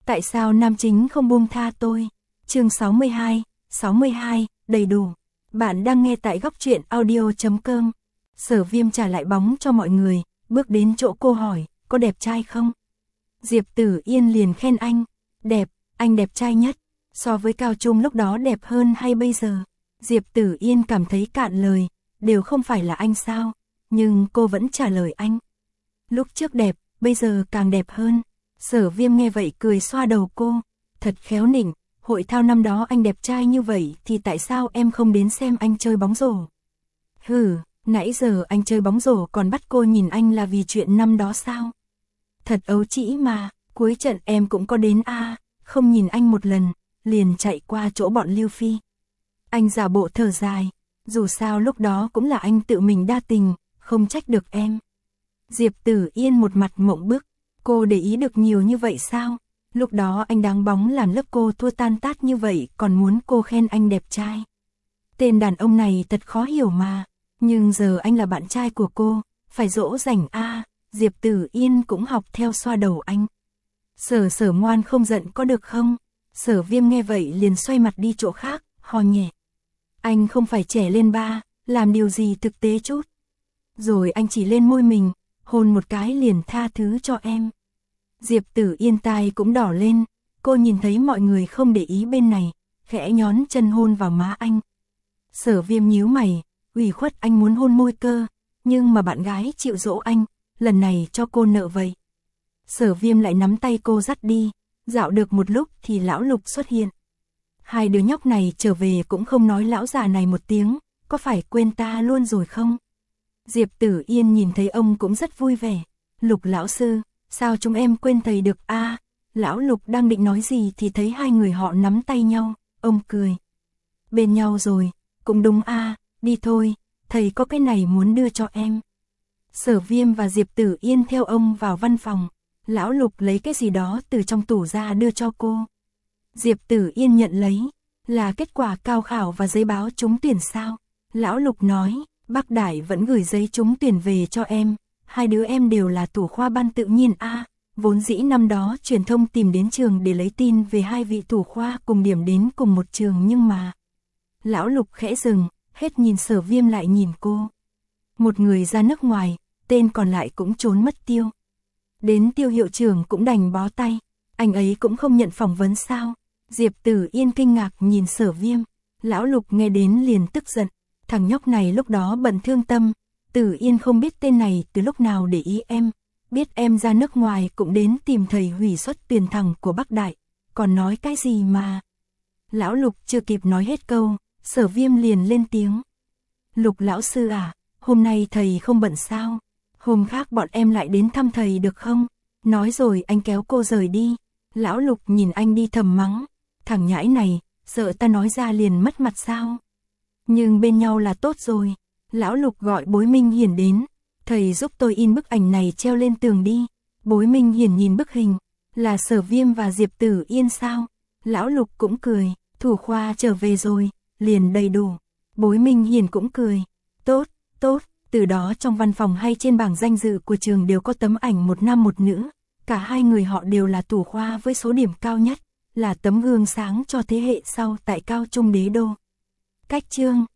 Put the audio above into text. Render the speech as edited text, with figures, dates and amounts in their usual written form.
Tại sao nam chính không buông tha tôi? Chương 62, đầy đủ. Bạn đang nghe tại góc truyện audio.com. Sở Viêm trả lại bóng cho mọi người, bước đến chỗ cô hỏi, có đẹp trai không? Diệp Tử Yên liền khen anh, đẹp, anh đẹp trai nhất. So với Cao Trung lúc đó đẹp hơn hay bây giờ? Diệp Tử Yên cảm thấy cạn lời, đều không phải là anh sao? Nhưng cô vẫn trả lời anh. Lúc trước đẹp, bây giờ càng đẹp hơn. Sở Viêm nghe vậy cười xoa đầu cô, thật khéo nịnh, hội thao năm đó anh đẹp trai như vậy thì tại sao em không đến xem anh chơi bóng rổ? Hừ, nãy giờ anh chơi bóng rổ còn bắt cô nhìn anh là vì chuyện năm đó sao? Thật ấu trĩ mà, cuối trận em cũng có đến không nhìn anh một lần, liền chạy qua chỗ bọn Lưu Phi. Anh giả bộ thở dài, dù sao lúc đó cũng là anh tự mình đa tình, không trách được em. Diệp Tử Yên một mặt mộng bức, cô để ý được nhiều như vậy sao? Lúc đó anh đá bóng làm lớp cô thua tan tát như vậy còn muốn cô khen anh đẹp trai. Tên đàn ông này thật khó hiểu mà, nhưng giờ anh là bạn trai của cô, phải dỗ dành Diệp Tử Yên cũng học theo xoa đầu anh. Sở ngoan không giận có được không? Sở Viêm nghe vậy liền xoay mặt đi chỗ khác, ho nhẹ. Anh không phải trẻ lên ba, làm điều gì thực tế chút. Rồi anh chỉ lên môi mình, hôn một cái liền tha thứ cho em. Diệp Tử Yên tai cũng đỏ lên, cô nhìn thấy mọi người không để ý bên này, khẽ nhón chân hôn vào má anh. Sở Viêm nhíu mày, ủy khuất anh muốn hôn môi cơ, nhưng mà bạn gái chịu dỗ anh, lần này cho cô nợ vậy. Sở Viêm lại nắm tay cô dắt đi, dạo được một lúc thì lão Lục xuất hiện. Hai đứa nhóc này trở về cũng không nói lão già này một tiếng, có phải quên ta luôn rồi không? Diệp Tử Yên nhìn thấy ông cũng rất vui vẻ. Lục lão sư, sao chúng em quên thầy được Lão Lục đang định nói gì thì thấy hai người họ nắm tay nhau, ông cười. Bên nhau rồi, cũng đúng đi thôi, thầy có cái này muốn đưa cho em. Sở Viêm và Diệp Tử Yên theo ông vào văn phòng, lão Lục lấy cái gì đó từ trong tủ ra đưa cho cô. Diệp Tử Yên nhận lấy, là kết quả cao khảo và giấy báo trúng tuyển sao? Lão Lục nói, Bắc Đại vẫn gửi giấy trúng tuyển về cho em, hai đứa em đều là thủ khoa ban tự nhiên vốn dĩ năm đó truyền thông tìm đến trường để lấy tin về hai vị thủ khoa cùng điểm đến cùng một trường nhưng mà... Lão Lục khẽ dừng, hết nhìn Sở Viêm lại nhìn cô. Một người ra nước ngoài, tên còn lại cũng trốn mất tiêu. Đến Tiêu hiệu trưởng cũng đành bó tay, anh ấy cũng không nhận phỏng vấn sao? Diệp Tử Yên kinh ngạc nhìn Sở Viêm, lão Lục nghe đến liền tức giận, thằng nhóc này lúc đó bận thương tâm, Tử Yên không biết tên này từ lúc nào để ý em, biết em ra nước ngoài cũng đến tìm thầy hủy suất tuyển thẳng của Bắc Đại, còn nói cái gì mà... Lão Lục chưa kịp nói hết câu, Sở Viêm liền lên tiếng. Lục lão sư hôm nay thầy không bận sao? Hôm khác bọn em lại đến thăm thầy được không? Nói rồi anh kéo cô rời đi. Lão Lục nhìn anh đi thầm mắng, thằng nhãi này, sợ ta nói ra liền mất mặt sao? Nhưng bên nhau là tốt rồi. Lão Lục gọi Bối Minh Hiển đến, thầy giúp tôi in bức ảnh này treo lên tường đi. Bối Minh Hiển nhìn bức hình, là Sở Viêm và Diệp Tử Yên sao? Lão Lục cũng cười, thủ khoa trở về rồi, liền đầy đủ. Bối Minh Hiển cũng cười, tốt, từ đó trong văn phòng hay trên bảng danh dự của trường đều có tấm ảnh một nam một nữ. Cả hai người họ đều là thủ khoa với số điểm cao nhất, là tấm gương sáng cho thế hệ sau tại Cao Trung Đế Đô. Cách chương